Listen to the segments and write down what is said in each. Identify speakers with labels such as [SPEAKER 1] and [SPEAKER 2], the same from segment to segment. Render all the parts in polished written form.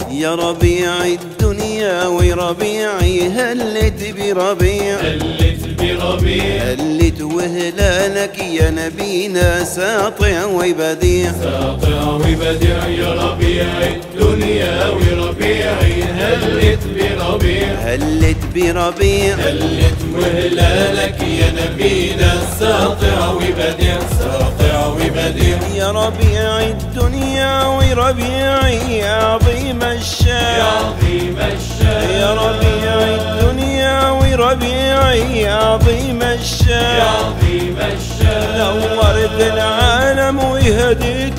[SPEAKER 1] يا ربيع الدنيا وربيعي هلت بربيع، هلت وهلالك يا نبينا ساطع وبديع،
[SPEAKER 2] ساطع وبديع يا ربيع الدنيا وربيعي هلت بربيع،
[SPEAKER 1] هلت بربيع،
[SPEAKER 2] هلت وهلالك يا نبينا ساطع وبديع، ساطع وبديع
[SPEAKER 1] يا ربيع الدنيا وربيعي يا عظيم الشان،
[SPEAKER 2] يا عظيم الشان،
[SPEAKER 1] يا ربيع الدنيا وربيعي يا عظيم الشان،
[SPEAKER 2] يا عظيم الشان،
[SPEAKER 1] نورت العالم وهديت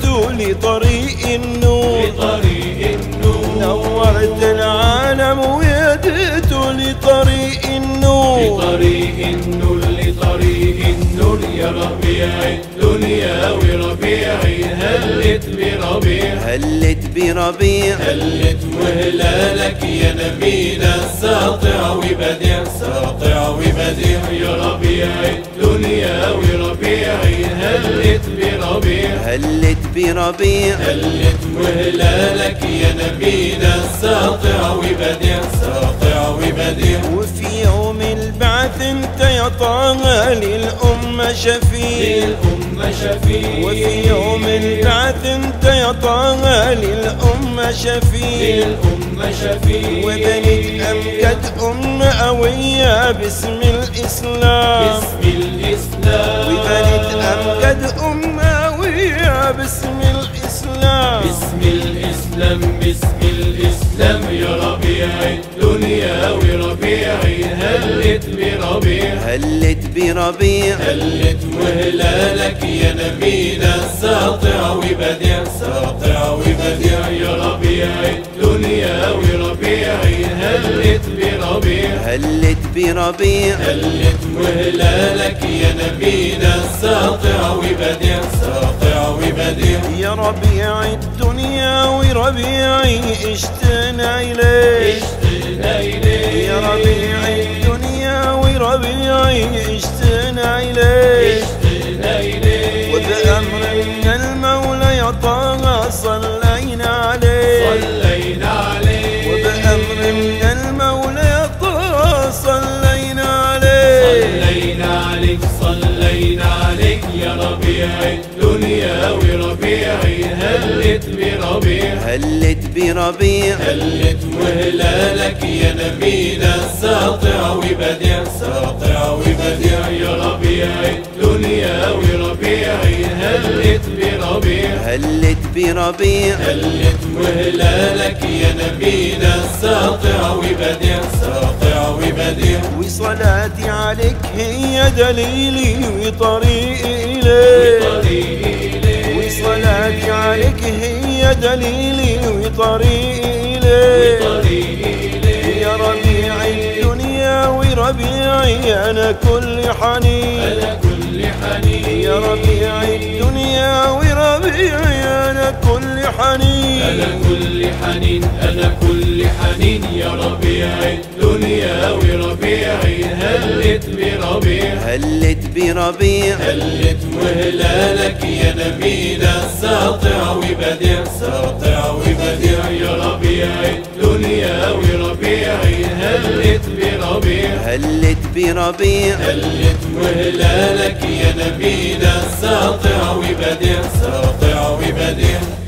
[SPEAKER 1] لطريق النور،
[SPEAKER 2] لطريق النور،
[SPEAKER 1] نورت العالم وهديت لطريق النور،
[SPEAKER 2] لطريق النور، لطريق النور يا ربيع الدنيا وربيعي هلت بربيع،
[SPEAKER 1] هلت بربيع،
[SPEAKER 2] هلت وهلالك يا نبينا ساطع وبديع، ساطع وبديع يا ربيع الدنيا وربيعي هلت بربيع،
[SPEAKER 1] هلت بربيع،
[SPEAKER 2] هلت وهلالك يا نبينا ساطع وبديع، ساطع وبديع
[SPEAKER 1] وفي يوم البعث انت يا طه للأمة شفيع،
[SPEAKER 2] للأمة شفيع،
[SPEAKER 1] وفي يوم البعث انت يا طه للأمة شفيع،
[SPEAKER 2] للأمة شفيع،
[SPEAKER 1] وبنت أمجد أمة قوية باسم الإسلام،
[SPEAKER 2] باسم الإسلام،
[SPEAKER 1] وبنت أمجد أمة قوية باسم الإسلام،
[SPEAKER 2] باسم الإسلام، باسم الإسلام يا ربيع الدنيا وربيعي هلت بربيع،
[SPEAKER 1] هلت بربيع،
[SPEAKER 2] هلت وهلالك يا نبينا ساطع وبديع، ساطع وبديع يا ربيع الدنيا وربيعي هلت بربيع،
[SPEAKER 1] هلت بربيع،
[SPEAKER 2] هلت وهلالك يا نبينا ساطع وبديع، ساطع وبديع
[SPEAKER 1] يا ربيع الدنيا وربيعي اشتنا إليك،
[SPEAKER 2] اشتقنا إليك،
[SPEAKER 1] يا ربيع الدنيا وربيعي اشتنا إليك،
[SPEAKER 2] اشتقنا إليك،
[SPEAKER 1] وبأمر من المولى يا طه صلينا عليه،
[SPEAKER 2] صلينا عليك،
[SPEAKER 1] وبأمر من المولى يا طه صلينا عليه،
[SPEAKER 2] صلينا عليك، صلينا عليك يا ربيع الدنيا وربيعي هلت بربيع،
[SPEAKER 1] هلت بربيع،
[SPEAKER 2] هلت وهلالك يا نبينا ساطع وبديع، ساطع وبديع يا ربيع الدنيا وربيعي هلت بربيع،
[SPEAKER 1] هلت بربيع،
[SPEAKER 2] هلت وهلالك يا نبينا ساطع وبديع، ساطع وبديع
[SPEAKER 1] وصلاتي عليك هي دليلي وطريقي إليك،
[SPEAKER 2] وطريقي إليك،
[SPEAKER 1] وصلاتي عليك هي دليلي وطريقي إليك،
[SPEAKER 2] وطريقي إليك
[SPEAKER 1] يا ربيع الدنيا وربيعي أنا كل حنين،
[SPEAKER 2] أنا كل حنين،
[SPEAKER 1] يا ربيع الدنيا وربيعي أنا كل حنين،
[SPEAKER 2] أنا كل حنين، أنا كل حنين يا ربيع الدنيا وربيعي هلت بربيع،
[SPEAKER 1] هلت بربيع،
[SPEAKER 2] هلت وهلالك يا نبينا ساطع وبديع، ساطع وبديع يا ربيع الدنيا وربيعي هلت بربيع،
[SPEAKER 1] هلت بربيع،
[SPEAKER 2] هلت وهلالك يا نبينا ساطع وبديع، ساطع وبديع